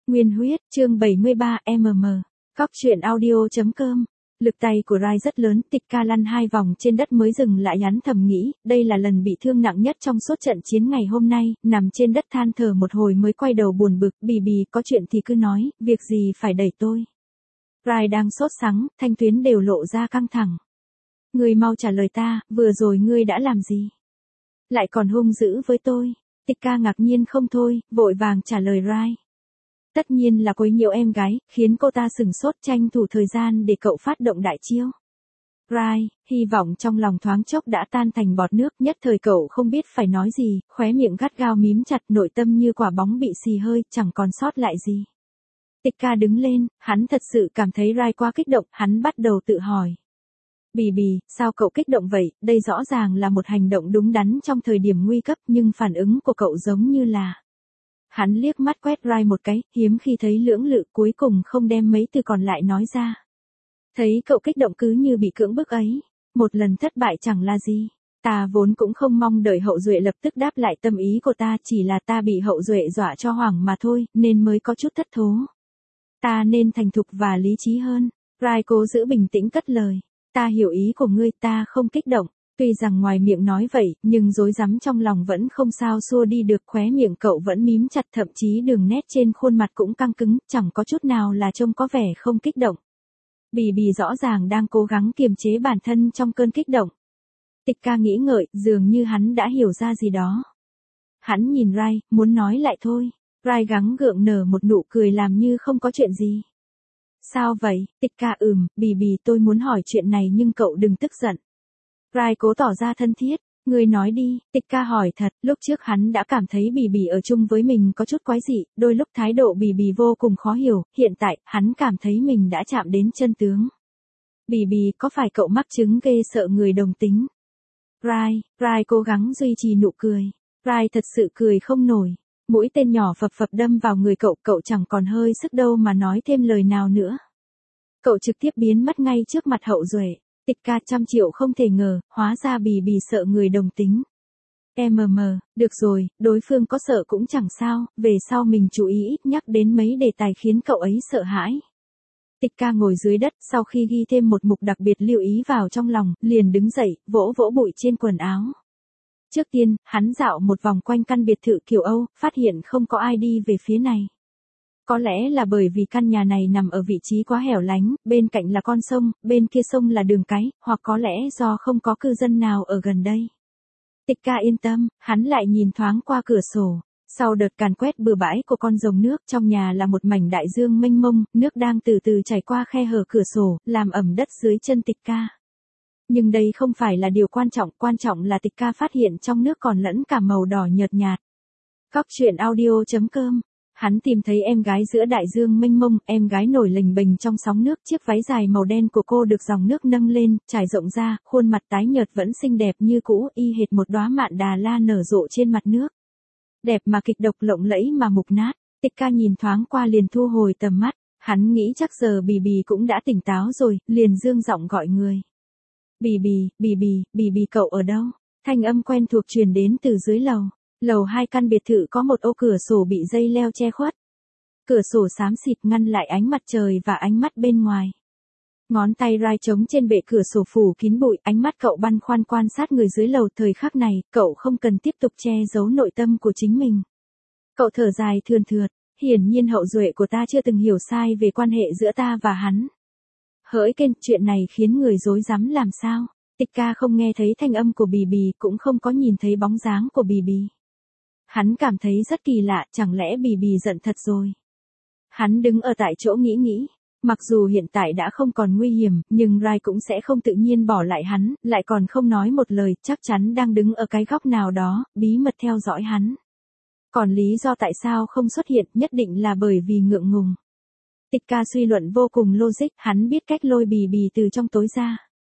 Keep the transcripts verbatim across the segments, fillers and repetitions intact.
Nguyên huyết, chương bảy mươi ba em em. Cóc truyện audio chấm com. Lực tay của Rai rất lớn, Tịch Ca lăn hai vòng trên đất mới dừng lại, hắn thầm nghĩ, đây là lần bị thương nặng nhất trong suốt trận chiến ngày hôm nay, nằm trên đất than thở một hồi mới quay đầu buồn bực, bì bì có chuyện thì cứ nói, việc gì phải đẩy tôi. Rai đang sốt sắng, thanh tuyến đều lộ ra căng thẳng. Ngươi mau trả lời ta, vừa rồi ngươi đã làm gì? Lại còn hung dữ với tôi. Tịch Ca ngạc nhiên không thôi, vội vàng trả lời Rai. Tất nhiên là quấy nhiễu em gái, khiến cô ta sửng sốt, tranh thủ thời gian để cậu phát động đại chiêu. Rai, hy vọng trong lòng thoáng chốc đã tan thành bọt nước, nhất thời cậu không biết phải nói gì, khóe miệng gắt gao mím chặt, nội tâm như quả bóng bị xì hơi, chẳng còn sót lại gì. Tịch Ca đứng lên, hắn thật sự cảm thấy Rai quá kích động, hắn bắt đầu tự hỏi. Bì bì, sao cậu kích động vậy, đây rõ ràng là một hành động đúng đắn trong thời điểm nguy cấp, nhưng phản ứng của cậu giống như là... Hắn liếc mắt quét Rai một cái, hiếm khi thấy lưỡng lự, cuối cùng không đem mấy từ còn lại nói ra. Thấy cậu kích động cứ như bị cưỡng bức ấy, một lần thất bại chẳng là gì. Ta vốn cũng không mong đợi Hậu Duệ lập tức đáp lại tâm ý của ta, chỉ là ta bị Hậu Duệ dọa cho hoảng mà thôi, nên mới có chút thất thố. Ta nên thành thục và lý trí hơn. Rai cố giữ bình tĩnh cất lời. Ta hiểu ý của ngươi, ta không kích động. Tuy rằng ngoài miệng nói vậy, nhưng rối rắm trong lòng vẫn không sao xua đi được, khóe miệng cậu vẫn mím chặt, thậm chí đường nét trên khuôn mặt cũng căng cứng, chẳng có chút nào là trông có vẻ không kích động. Bì bì rõ ràng đang cố gắng kiềm chế bản thân trong cơn kích động. Tịch Ca nghĩ ngợi, dường như hắn đã hiểu ra gì đó. Hắn nhìn Rai, muốn nói lại thôi. Rai gắng gượng nở một nụ cười làm như không có chuyện gì. Sao vậy? Tịch Ca ừm, bì bì tôi muốn hỏi chuyện này nhưng cậu đừng tức giận. Rai cố tỏ ra thân thiết, ngươi nói đi. Tịch Ca hỏi thật, lúc trước hắn đã cảm thấy bì bì ở chung với mình có chút quái dị, đôi lúc thái độ bì bì vô cùng khó hiểu, hiện tại, hắn cảm thấy mình đã chạm đến chân tướng. Bì bì, có phải cậu mắc chứng ghê sợ người đồng tính? Rai, Rai cố gắng duy trì nụ cười. Rai thật sự cười không nổi, mũi tên nhỏ phập phập đâm vào người cậu, cậu chẳng còn hơi sức đâu mà nói thêm lời nào nữa. Cậu trực tiếp biến mất ngay trước mặt Hậu Duệ. Tịch Ca trăm triệu không thể ngờ, hóa ra bì bì sợ người đồng tính. Em em, được rồi, đối phương có sợ cũng chẳng sao, về sau mình chú ý ít nhắc đến mấy đề tài khiến cậu ấy sợ hãi. Tịch Ca ngồi dưới đất, sau khi ghi thêm một mục đặc biệt lưu ý vào trong lòng, liền đứng dậy, vỗ vỗ bụi trên quần áo. Trước tiên, hắn dạo một vòng quanh căn biệt thự kiểu Âu, phát hiện không có ai đi về phía này. Có lẽ là bởi vì căn nhà này nằm ở vị trí quá hẻo lánh, bên cạnh là con sông, bên kia sông là đường cái, hoặc có lẽ do không có cư dân nào ở gần đây. Tịch Ca yên tâm, hắn lại nhìn thoáng qua cửa sổ. Sau đợt càn quét bừa bãi của con rồng nước, trong nhà là một mảnh đại dương mênh mông, nước đang từ từ chảy qua khe hở cửa sổ, làm ẩm đất dưới chân Tịch Ca. Nhưng đây không phải là điều quan trọng, quan trọng là Tịch Ca phát hiện trong nước còn lẫn cả màu đỏ nhợt nhạt. Cóc truyện audio chấm com. Hắn tìm thấy em gái giữa đại dương mênh mông, em gái nổi lềnh bềnh trong sóng nước, chiếc váy dài màu đen của cô được dòng nước nâng lên, trải rộng ra, khuôn mặt tái nhợt vẫn xinh đẹp như cũ, y hệt một đóa mạn đà la nở rộ trên mặt nước. Đẹp mà kịch độc, lộng lẫy mà mục nát. Tịch Ca nhìn thoáng qua liền thu hồi tầm mắt, hắn nghĩ chắc giờ bì bì cũng đã tỉnh táo rồi, liền dương giọng gọi người. Bì bì, bì bì, bì bì cậu ở đâu? Thanh âm quen thuộc truyền đến từ dưới lầu. Lầu hai căn biệt thự có một ô cửa sổ bị dây leo che khuất. Cửa sổ xám xịt ngăn lại ánh mặt trời và ánh mắt bên ngoài. Ngón tay Rai trống trên bệ cửa sổ phủ kín bụi, ánh mắt cậu băn khoăn quan sát người dưới lầu. Thời khắc này, cậu không cần tiếp tục che giấu nội tâm của chính mình. Cậu thở dài thườn thượt, hiển nhiên Hậu Duệ của ta chưa từng hiểu sai về quan hệ giữa ta và hắn. Hỡi kênh, chuyện này khiến người rối rắm làm sao? Tịch Ca không nghe thấy thanh âm của bì bì, cũng không có nhìn thấy bóng dáng của bì bì. Hắn cảm thấy rất kỳ lạ, chẳng lẽ bì bì giận thật rồi. Hắn đứng ở tại chỗ nghĩ nghĩ, mặc dù hiện tại đã không còn nguy hiểm, nhưng Rai cũng sẽ không tự nhiên bỏ lại hắn, lại còn không nói một lời, chắc chắn đang đứng ở cái góc nào đó, bí mật theo dõi hắn. Còn lý do tại sao không xuất hiện nhất định là bởi vì ngượng ngùng. Tịch Ca suy luận vô cùng logic, hắn biết cách lôi bì bì từ trong tối ra.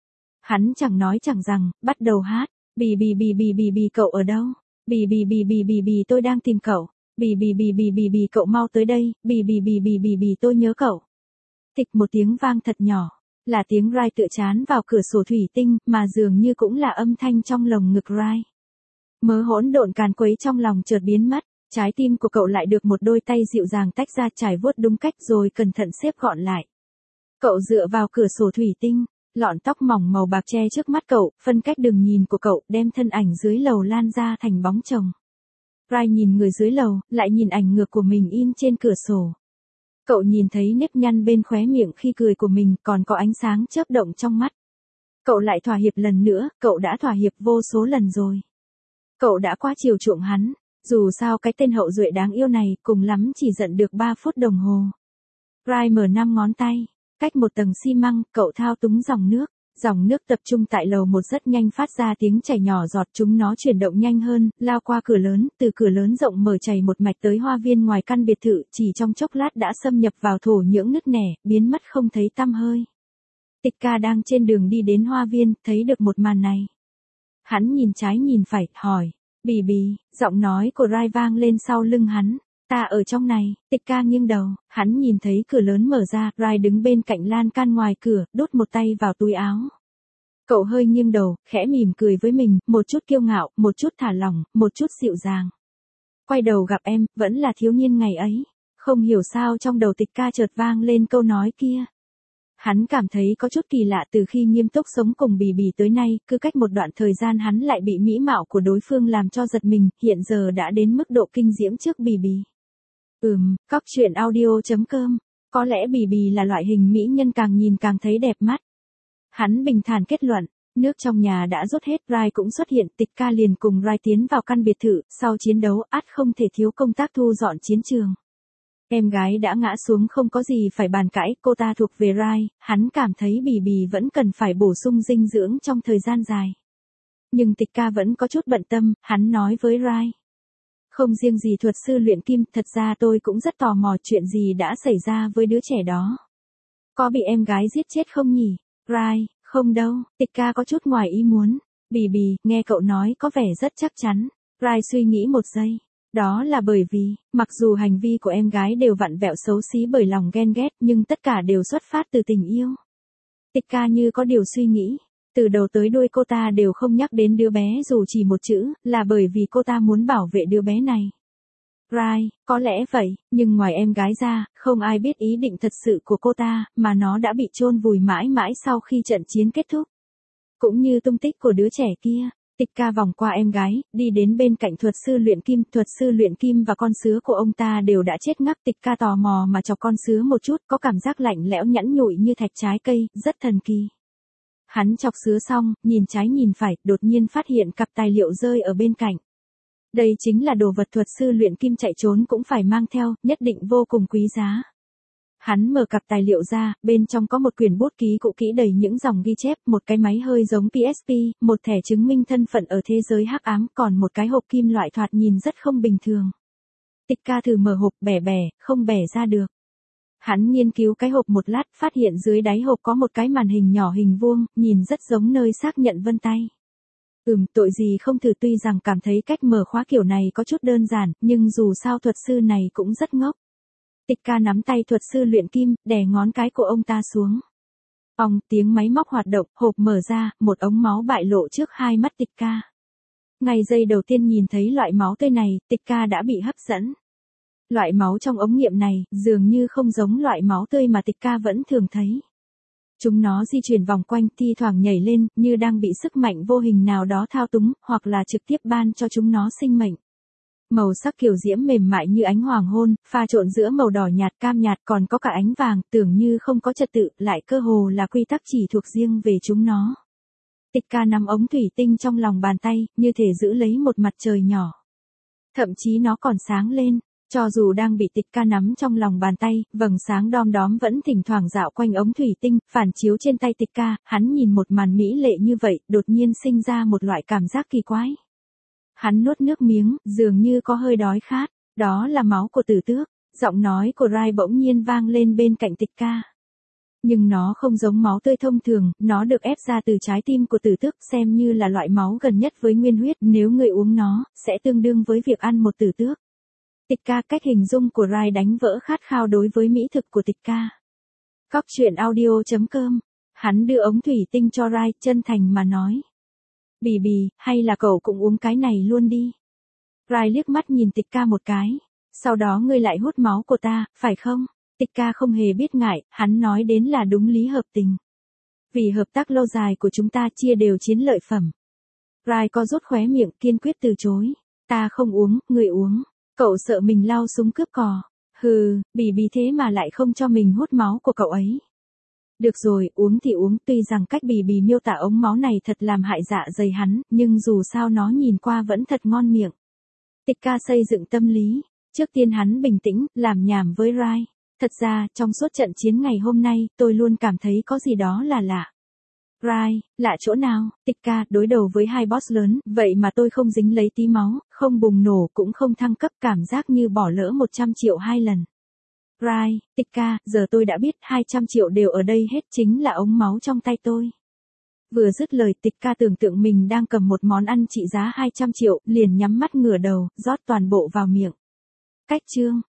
Hắn chẳng nói chẳng rằng, bắt đầu hát, bì bì bì bì bì bì cậu ở đâu? Bì bì bì bì bì bì tôi đang tìm cậu. Bì bì bì bì bì bì cậu mau tới đây, bì bì bì bì bì bì tôi nhớ cậu. Tịch một tiếng vang thật nhỏ, là tiếng Rai tựa chán vào cửa sổ thủy tinh, mà dường như cũng là âm thanh trong lồng ngực Rai. Mớ hỗn độn càn quấy trong lòng chợt biến mất, trái tim của cậu lại được một đôi tay dịu dàng tách ra, trải vuốt đúng cách rồi cẩn thận xếp gọn lại. Cậu dựa vào cửa sổ thủy tinh, lọn tóc mỏng màu bạc che trước mắt cậu, phân cách đường nhìn của cậu, đem thân ảnh dưới lầu lan ra thành bóng chồng. Rai nhìn người dưới lầu, lại nhìn ảnh ngược của mình in trên cửa sổ. Cậu nhìn thấy nếp nhăn bên khóe miệng khi cười của mình, còn có ánh sáng chớp động trong mắt. Cậu lại thỏa hiệp lần nữa, cậu đã thỏa hiệp vô số lần rồi. Cậu đã quá chiều chuộng hắn, dù sao cái tên hậu duệ đáng yêu này cùng lắm chỉ giận được ba phút đồng hồ. Rai mở năm ngón tay, cách một tầng xi măng, cậu thao túng dòng nước. Dòng nước tập trung tại lầu một rất nhanh phát ra tiếng chảy nhỏ giọt, chúng nó chuyển động nhanh hơn, lao qua cửa lớn, từ cửa lớn rộng mở chảy một mạch tới hoa viên ngoài căn biệt thự, chỉ trong chốc lát đã xâm nhập vào thổ nhưỡng nứt nẻ, biến mất không thấy tăm hơi. Tịch Ca đang trên đường đi đến hoa viên, thấy được một màn này. Hắn nhìn trái nhìn phải, hỏi, Bì Bì, giọng nói của Rai vang lên sau lưng hắn. Ta ở trong này. Tịch Ca nghiêng đầu, hắn nhìn thấy cửa lớn mở ra, Rai đứng bên cạnh lan can ngoài cửa, đút một tay vào túi áo. Cậu hơi nghiêng đầu, khẽ mỉm cười với mình, một chút kiêu ngạo, một chút thả lỏng, một chút dịu dàng. Quay đầu gặp em, vẫn là thiếu niên ngày ấy. Không hiểu sao trong đầu Tịch Ca chợt vang lên câu nói kia. Hắn cảm thấy có chút kỳ lạ, từ khi nghiêm túc sống cùng Bì Bì tới nay, cứ cách một đoạn thời gian hắn lại bị mỹ mạo của đối phương làm cho giật mình, hiện giờ đã đến mức độ kinh diễm trước Bì Bì. Ừm, cóc truyện audio chấm com, có lẽ Bì Bì là loại hình mỹ nhân càng nhìn càng thấy đẹp mắt. Hắn bình thản kết luận, nước trong nhà đã rút hết, Rai cũng xuất hiện, Tịch Ca liền cùng Rai tiến vào căn biệt thự, sau chiến đấu ắt không thể thiếu công tác thu dọn chiến trường. Em gái đã ngã xuống không có gì phải bàn cãi, cô ta thuộc về Rai, hắn cảm thấy Bì Bì vẫn cần phải bổ sung dinh dưỡng trong thời gian dài. Nhưng Tịch Ca vẫn có chút bận tâm, hắn nói với Rai. Không riêng gì thuật sư luyện kim, thật ra tôi cũng rất tò mò chuyện gì đã xảy ra với đứa trẻ đó. Có bị em gái giết chết không nhỉ? Rai, không đâu, Tịch Ca có chút ngoài ý muốn. Bì Bì, nghe cậu nói có vẻ rất chắc chắn. Rai suy nghĩ một giây. Đó là bởi vì, mặc dù hành vi của em gái đều vặn vẹo xấu xí bởi lòng ghen ghét, nhưng tất cả đều xuất phát từ tình yêu. Tịch Ca như có điều suy nghĩ. Từ đầu tới đuôi cô ta đều không nhắc đến đứa bé dù chỉ một chữ, là bởi vì cô ta muốn bảo vệ đứa bé này. Rai, có lẽ vậy, nhưng ngoài em gái ra, không ai biết ý định thật sự của cô ta, mà nó đã bị chôn vùi mãi mãi sau khi trận chiến kết thúc. Cũng như tung tích của đứa trẻ kia. Tịch Ca vòng qua em gái, đi đến bên cạnh thuật sư luyện kim, thuật sư luyện kim và con sứa của ông ta đều đã chết ngắc. Tịch Ca tò mò mà chọc con sứa một chút, có cảm giác lạnh lẽo nhẵn nhụi như thạch trái cây, rất thần kỳ. Hắn chọc sứa xong, nhìn trái nhìn phải, đột nhiên phát hiện cặp tài liệu rơi ở bên cạnh. Đây chính là đồ vật thuật sư luyện kim chạy trốn cũng phải mang theo, nhất định vô cùng quý giá. Hắn mở cặp tài liệu ra, bên trong có một quyển bút ký cũ kỹ đầy những dòng ghi chép, một cái máy hơi giống pê ét pê, một thẻ chứng minh thân phận ở thế giới hắc ám, còn một cái hộp kim loại thoạt nhìn rất không bình thường. Tịch Ca thử mở hộp, bẻ bẻ, không bẻ ra được. Hắn nghiên cứu cái hộp một lát, phát hiện dưới đáy hộp có một cái màn hình nhỏ hình vuông, nhìn rất giống nơi xác nhận vân tay. Ừm, tội gì không thử, tuy rằng cảm thấy cách mở khóa kiểu này có chút đơn giản, nhưng dù sao thuật sư này cũng rất ngốc. Tịch Ca nắm tay thuật sư luyện kim, đè ngón cái của ông ta xuống. Ong, tiếng máy móc hoạt động, hộp mở ra, một ống máu bại lộ trước hai mắt Tịch Ca. Ngay giây đầu tiên nhìn thấy loại máu tươi này, Tịch Ca đã bị hấp dẫn. Loại máu trong ống nghiệm này, dường như không giống loại máu tươi mà Tịch Ca vẫn thường thấy. Chúng nó di chuyển vòng quanh, thi thoảng nhảy lên, như đang bị sức mạnh vô hình nào đó thao túng, hoặc là trực tiếp ban cho chúng nó sinh mệnh. Màu sắc kiều diễm mềm mại như ánh hoàng hôn, pha trộn giữa màu đỏ nhạt cam nhạt, còn có cả ánh vàng, tưởng như không có trật tự, lại cơ hồ là quy tắc chỉ thuộc riêng về chúng nó. Tịch Ca nắm ống thủy tinh trong lòng bàn tay, như thể giữ lấy một mặt trời nhỏ. Thậm chí nó còn sáng lên. Cho dù đang bị Tịch Ca nắm trong lòng bàn tay, vầng sáng đom đóm vẫn thỉnh thoảng dạo quanh ống thủy tinh, phản chiếu trên tay Tịch Ca, hắn nhìn một màn mỹ lệ như vậy, đột nhiên sinh ra một loại cảm giác kỳ quái. Hắn nuốt nước miếng, dường như có hơi đói khát, đó là máu của tử tước, giọng nói của Rai bỗng nhiên vang lên bên cạnh Tịch Ca. Nhưng nó không giống máu tươi thông thường, nó được ép ra từ trái tim của tử tước, xem như là loại máu gần nhất với nguyên huyết, nếu người uống nó, sẽ tương đương với việc ăn một tử tước. Tịch Ca, cách hình dung của Rai đánh vỡ khát khao đối với mỹ thực của Tịch Ca. Cóc truyện audio chấm com, hắn đưa ống thủy tinh cho Rai, chân thành mà nói. Bì Bì, hay là cậu cũng uống cái này luôn đi. Rai liếc mắt nhìn Tịch Ca một cái. Sau đó ngươi lại hút máu của ta, phải không? Tịch Ca không hề biết ngại, hắn nói đến là đúng lý hợp tình. Vì hợp tác lâu dài của chúng ta chia đều chiến lợi phẩm. Rai co rút khóe miệng kiên quyết từ chối. Ta không uống, ngươi uống. Cậu sợ mình lao súng cướp cò. Hừ, bì bì thế mà lại không cho mình hút máu của cậu ấy. Được rồi, uống thì uống, tuy rằng cách bì bì miêu tả ống máu này thật làm hại dạ dày hắn, nhưng dù sao nó nhìn qua vẫn thật ngon miệng. Tịch Ca xây dựng tâm lý. Trước tiên hắn bình tĩnh, làm nhảm với Rai. Thật ra, trong suốt trận chiến ngày hôm nay, tôi luôn cảm thấy có gì đó là lạ. Rai, lạ chỗ nào? Tịch Ca, đối đầu với hai boss lớn, vậy mà tôi không dính lấy tí máu, không bùng nổ cũng không thăng cấp, cảm giác như bỏ lỡ một trăm triệu hai lần. Rai, Tịch Ca, giờ tôi đã biết hai trăm triệu đều ở đây hết, chính là ống máu trong tay tôi. Vừa dứt lời, Tịch Ca tưởng tượng mình đang cầm một món ăn trị giá hai trăm triệu, liền nhắm mắt ngửa đầu, rót toàn bộ vào miệng. Cách chương